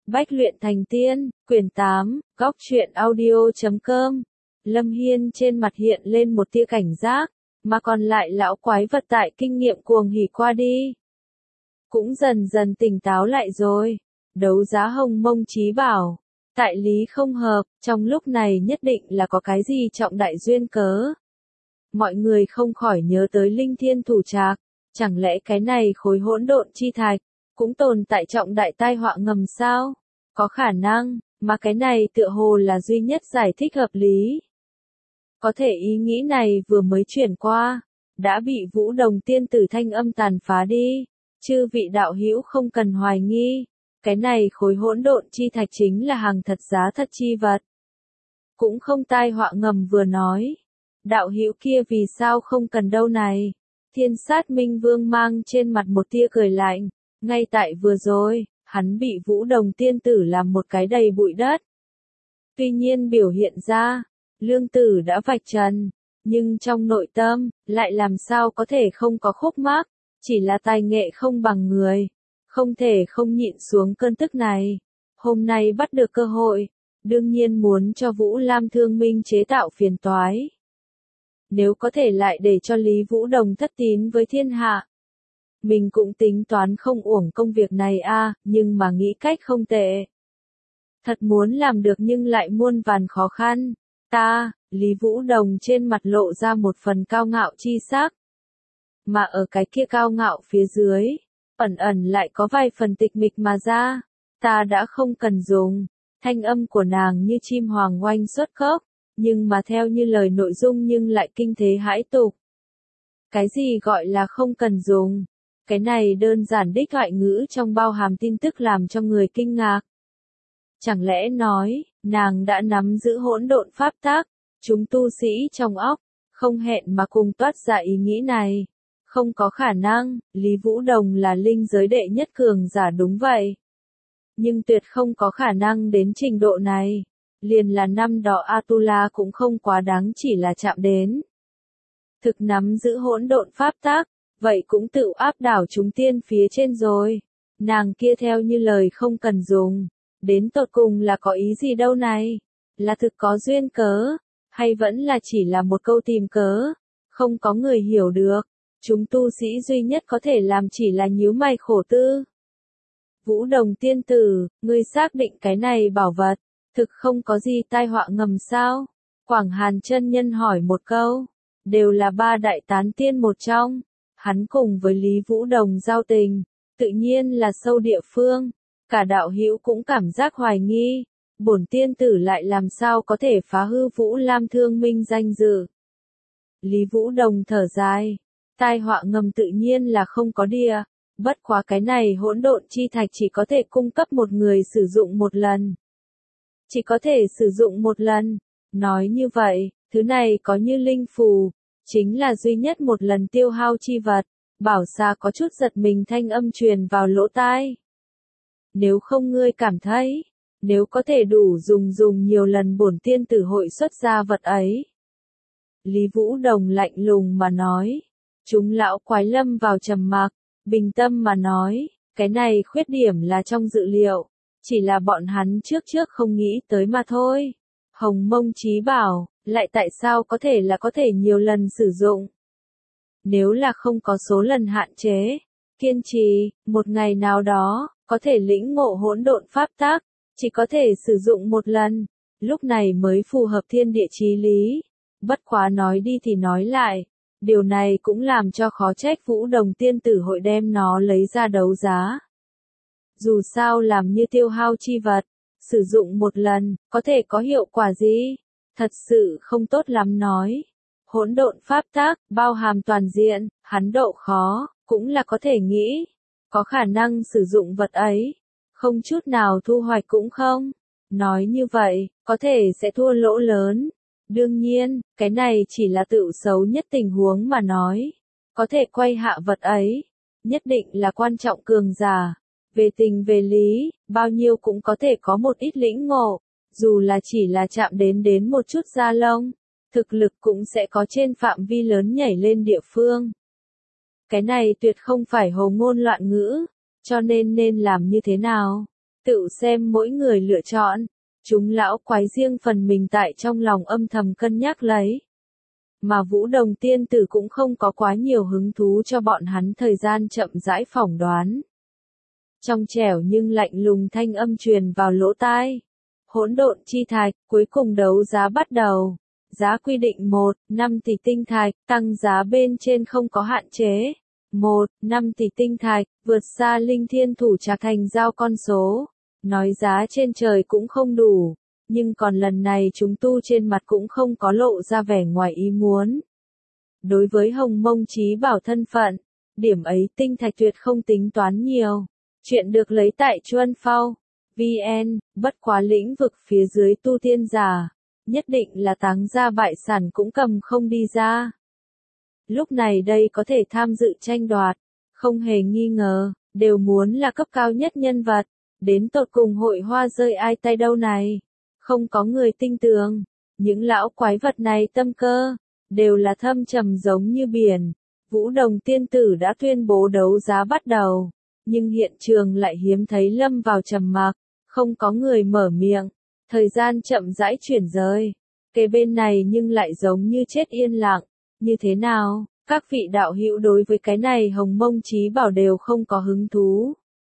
Bách luyện thành tiên, quyển 8, góc truyện audio.com. Lâm Hiên trên mặt hiện lên một tia cảnh giác, mà còn lại lão quái vật tại kinh nghiệm cuồng hỉ qua đi. Cũng dần dần tỉnh táo lại rồi. Đấu giá Hồng Mông Chí Bảo. Tại lý không hợp, trong lúc này nhất định là có cái gì trọng đại duyên cớ. Mọi người không khỏi nhớ tới Linh Thiên Thủ Trạc. Chẳng lẽ cái này khối hỗn độn chi thạch cũng tồn tại trọng đại tai họa ngầm sao? Có khả năng, mà cái này tựa hồ là duy nhất giải thích hợp lý. Có thể ý nghĩ này vừa mới chuyển qua, đã bị Vũ Đồng tiên tử thanh âm tàn phá đi. Chư vị đạo hữu không cần hoài nghi, cái này khối hỗn độn chi thạch chính là hàng thật giá thật chi vật. Cũng không tai họa ngầm vừa nói. Đạo hữu kia vì sao không cần đâu này? Thiên Sát Minh Vương mang trên mặt một tia cười lạnh. Ngay tại vừa rồi, hắn bị Vũ Đồng tiên tử làm một cái đầy bụi đất. Tuy nhiên biểu hiện ra, lương tử đã vạch trần, nhưng trong nội tâm, lại làm sao có thể không có khúc mắc, chỉ là tài nghệ không bằng người, không thể không nhịn xuống cơn tức này. Hôm nay bắt được cơ hội, đương nhiên muốn cho Vũ Lam Thương Minh chế tạo phiền toái. Nếu có thể lại để cho Lý Vũ Đồng thất tín với thiên hạ. Mình cũng tính toán không uổng công việc này nhưng mà nghĩ cách không tệ. Thật muốn làm được nhưng lại muôn vàn khó khăn. Lý Vũ Đồng trên mặt lộ ra một phần cao ngạo chi sắc. Mà ở cái kia cao ngạo phía dưới, ẩn ẩn lại có vài phần tịch mịch mà ra. Ta đã không cần dùng. Thanh âm của nàng như chim hoàng oanh xuất khốc, nhưng mà theo như lời nội dung nhưng lại kinh thế hãi tục. Cái gì gọi là không cần dùng? Cái này đơn giản đích thoại ngữ trong bao hàm tin tức làm cho người kinh ngạc. Chẳng lẽ nói, nàng đã nắm giữ hỗn độn pháp tắc, chúng tu sĩ trong óc, không hẹn mà cùng toát ra ý nghĩ này. Không có khả năng, Lý Vũ Đồng là linh giới đệ nhất cường giả đúng vậy. Nhưng tuyệt không có khả năng đến trình độ này. Liền là năm đó Atula cũng không quá đáng chỉ là chạm đến. Thực nắm giữ hỗn độn pháp tắc. Vậy cũng tự áp đảo chúng tiên phía trên rồi. Nàng kia theo như lời không cần dùng. Đến tột cùng là có ý gì đâu này? Là thực có duyên cớ? Hay vẫn là chỉ là một câu tìm cớ? Không có người hiểu được. Chúng tu sĩ duy nhất có thể làm chỉ là nhíu mày khổ tư. Vũ Đồng tiên tử, ngươi xác định cái này bảo vật, thực không có gì tai họa ngầm sao? Quảng Hàn chân nhân hỏi một câu. Đều là ba đại tán tiên một trong. Hắn cùng với Lý Vũ Đồng giao tình, tự nhiên là sâu địa phương. Cả đạo hữu cũng cảm giác hoài nghi, bổn tiên tử lại làm sao có thể phá hư Vũ Lam Thương Minh danh dự. Lý Vũ Đồng thở dài, tai họa ngầm tự nhiên là không có địa, bất quá cái này hỗn độn chi thạch chỉ có thể cung cấp một người sử dụng một lần. Chỉ có thể sử dụng một lần, nói như vậy, thứ này có như linh phù. Chính là duy nhất một lần tiêu hao chi vật. Bảo Sa có chút giật mình thanh âm truyền vào lỗ tai. Nếu không ngươi cảm thấy, nếu có thể đủ dùng nhiều lần bổn tiên tử hội xuất ra vật ấy. Lý Vũ Đồng lạnh lùng mà nói. Chúng lão quái lâm vào trầm mặc, bình tâm mà nói, cái này khuyết điểm là trong dự liệu. Chỉ là bọn hắn trước không nghĩ tới mà thôi. Hồng Mông Chí Bảo. Lại tại sao có thể nhiều lần sử dụng? Nếu là không có số lần hạn chế, kiên trì, một ngày nào đó, có thể lĩnh ngộ hỗn độn pháp tắc, chỉ có thể sử dụng một lần, lúc này mới phù hợp thiên địa chí lý. Bất quá nói đi thì nói lại, điều này cũng làm cho khó trách Vũ Đồng tiên tử hội đem nó lấy ra đấu giá. Dù sao làm như tiêu hao chi vật, sử dụng một lần, có thể có hiệu quả gì? Thật sự không tốt lắm nói. Hỗn độn pháp tắc, bao hàm toàn diện, hắn độ khó, cũng là có thể nghĩ. Có khả năng sử dụng vật ấy. Không chút nào thu hoạch cũng không. Nói như vậy, có thể sẽ thua lỗ lớn. Đương nhiên, cái này chỉ là tự xấu nhất tình huống mà nói. Có thể quay hạ vật ấy. Nhất định là quan trọng cường giả. Về tình về lý, bao nhiêu cũng có thể có một ít lĩnh ngộ. Dù là chỉ là chạm đến một chút da lông, thực lực cũng sẽ có trên phạm vi lớn nhảy lên địa phương. Cái này tuyệt không phải hồ ngôn loạn ngữ, cho nên làm như thế nào? Tự xem mỗi người lựa chọn. Chúng lão quái riêng phần mình tại trong lòng âm thầm cân nhắc lấy. Mà Vũ Đồng tiên tử cũng không có quá nhiều hứng thú cho bọn hắn thời gian chậm rãi phỏng đoán. Trong trẻo nhưng lạnh lùng thanh âm truyền vào lỗ tai. Hỗn độn chi thạch, cuối cùng đấu giá bắt đầu. Giá quy định 1,5 tỷ tinh thạch, tăng giá bên trên không có hạn chế. 1,5 tỷ tinh thạch, vượt xa linh thiên thủ trạc thành giao con số. Nói giá trên trời cũng không đủ, nhưng còn lần này chúng tu trên mặt cũng không có lộ ra vẻ ngoài ý muốn. Đối với Hồng Mông Chí Bảo thân phận, điểm ấy tinh thạch tuyệt không tính toán nhiều. Chuyện được lấy tại Chuân Phao, VN, bất quá lĩnh vực phía dưới tu tiên giả, nhất định là táng ra bại sản cũng cầm không đi ra. Lúc này đây có thể tham dự tranh đoạt, không hề nghi ngờ, đều muốn là cấp cao nhất nhân vật, đến tột cùng hội hoa rơi ai tay đâu này. Không có người tinh tường, những lão quái vật này tâm cơ, đều là thâm trầm giống như biển. Vũ Đồng tiên tử đã tuyên bố đấu giá bắt đầu, nhưng hiện trường lại hiếm thấy lâm vào trầm mặc, không có người mở miệng, thời gian chậm rãi chuyển rời. Kế bên này nhưng lại giống như chết yên lặng, như thế nào, các vị đạo hữu đối với cái này Hồng Mông Chí Bảo đều không có hứng thú.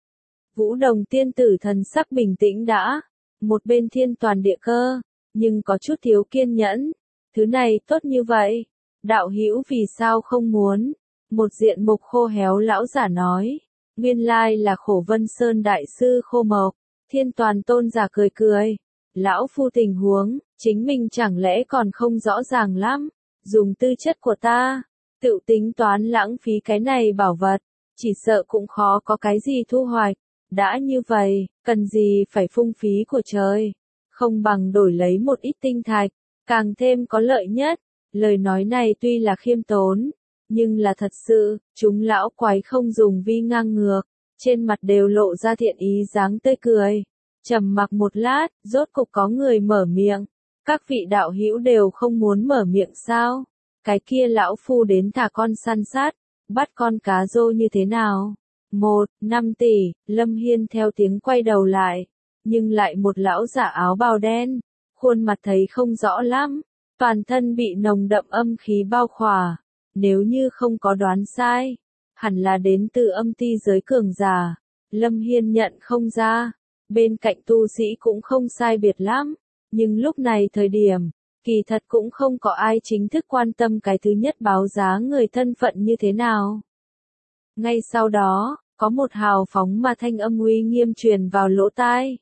Vũ Đồng tiên tử thần sắc bình tĩnh đã, một bên thiên toàn địa cơ, nhưng có chút thiếu kiên nhẫn. Thứ này tốt như vậy, đạo hữu vì sao không muốn? Một diện mục khô héo lão giả nói, nguyên lai là Khổ Vân Sơn đại sư Khô Mộc. Thiên toàn tôn giả cười cười, lão phu tình huống, chính mình chẳng lẽ còn không rõ ràng lắm, dùng tư chất của ta, tự tính toán lãng phí cái này bảo vật, chỉ sợ cũng khó có cái gì thu hoạch. Đã như vậy, cần gì phải phung phí của trời, không bằng đổi lấy một ít tinh thạch, càng thêm có lợi nhất. Lời nói này tuy là khiêm tốn, nhưng là thật sự, chúng lão quái không dùng vi ngang ngược, trên mặt đều lộ ra thiện ý dáng tươi cười. Trầm mặc một lát, rốt cục có người mở miệng. Các vị đạo hữu đều không muốn mở miệng sao? Cái kia lão phu đến thả con săn sát, bắt con cá rô như thế nào? 1,5 tỷ, Lâm Hiên theo tiếng quay đầu lại, nhưng lại một lão giả áo bào đen, khuôn mặt thấy không rõ lắm, toàn thân bị nồng đậm âm khí bao khỏa, nếu như không có đoán sai, hẳn là đến từ âm ti giới cường giả. Lâm Hiên nhận không ra, bên cạnh tu sĩ cũng không sai biệt lắm, nhưng lúc này thời điểm, kỳ thật cũng không có ai chính thức quan tâm cái thứ nhất báo giá người thân phận như thế nào. Ngay sau đó, có một hào phóng mà thanh âm uy nghiêm truyền vào lỗ tai.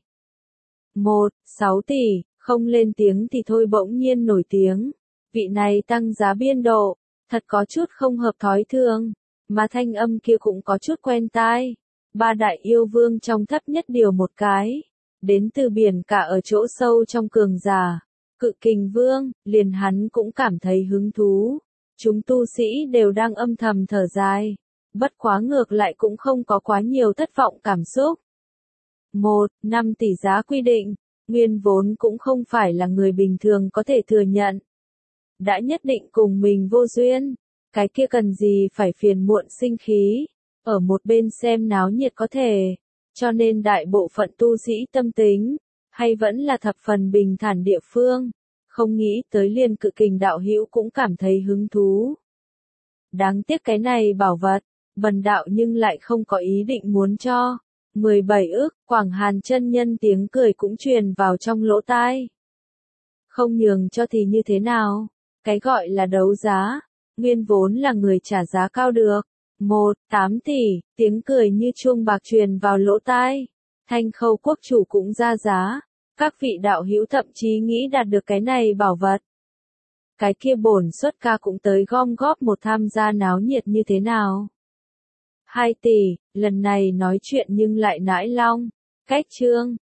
1,6 tỷ, không lên tiếng thì thôi bỗng nhiên nổi tiếng. Vị này tăng giá biên độ, thật có chút không hợp thói thường, mà thanh âm kia cũng có chút quen tai. Ba đại yêu vương trong thấp nhất điều một cái, đến từ biển cả ở chỗ sâu trong cường giả. Cự Kình Vương, liền hắn cũng cảm thấy hứng thú. Chúng tu sĩ đều đang âm thầm thở dài. Bất quá ngược lại cũng không có quá nhiều thất vọng cảm xúc. 1,5 tỷ giá quy định, nguyên vốn cũng không phải là người bình thường có thể thừa nhận. Đã nhất định cùng mình vô duyên, cái kia cần gì phải phiền muộn sinh khí, ở một bên xem náo nhiệt có thể, cho nên đại bộ phận tu sĩ tâm tính, hay vẫn là thập phần bình thản địa phương, không nghĩ tới liền Cự Kình đạo hữu cũng cảm thấy hứng thú. Đáng tiếc cái này bảo vật, bần đạo nhưng lại không có ý định muốn cho. 17 ức, Quảng Hàn chân nhân tiếng cười cũng truyền vào trong lỗ tai. Không nhường cho thì như thế nào? Cái gọi là đấu giá, nguyên vốn là người trả giá cao được. 1,8 tỷ, tiếng cười như chuông bạc truyền vào lỗ tai. Thanh Khâu quốc chủ cũng ra giá. Các vị đạo hữu thậm chí nghĩ đạt được cái này bảo vật. Cái kia bổn xuất ca cũng tới gom góp một tham gia náo nhiệt như thế nào? 2 tỷ, lần này nói chuyện nhưng lại nãi long. Cách chương.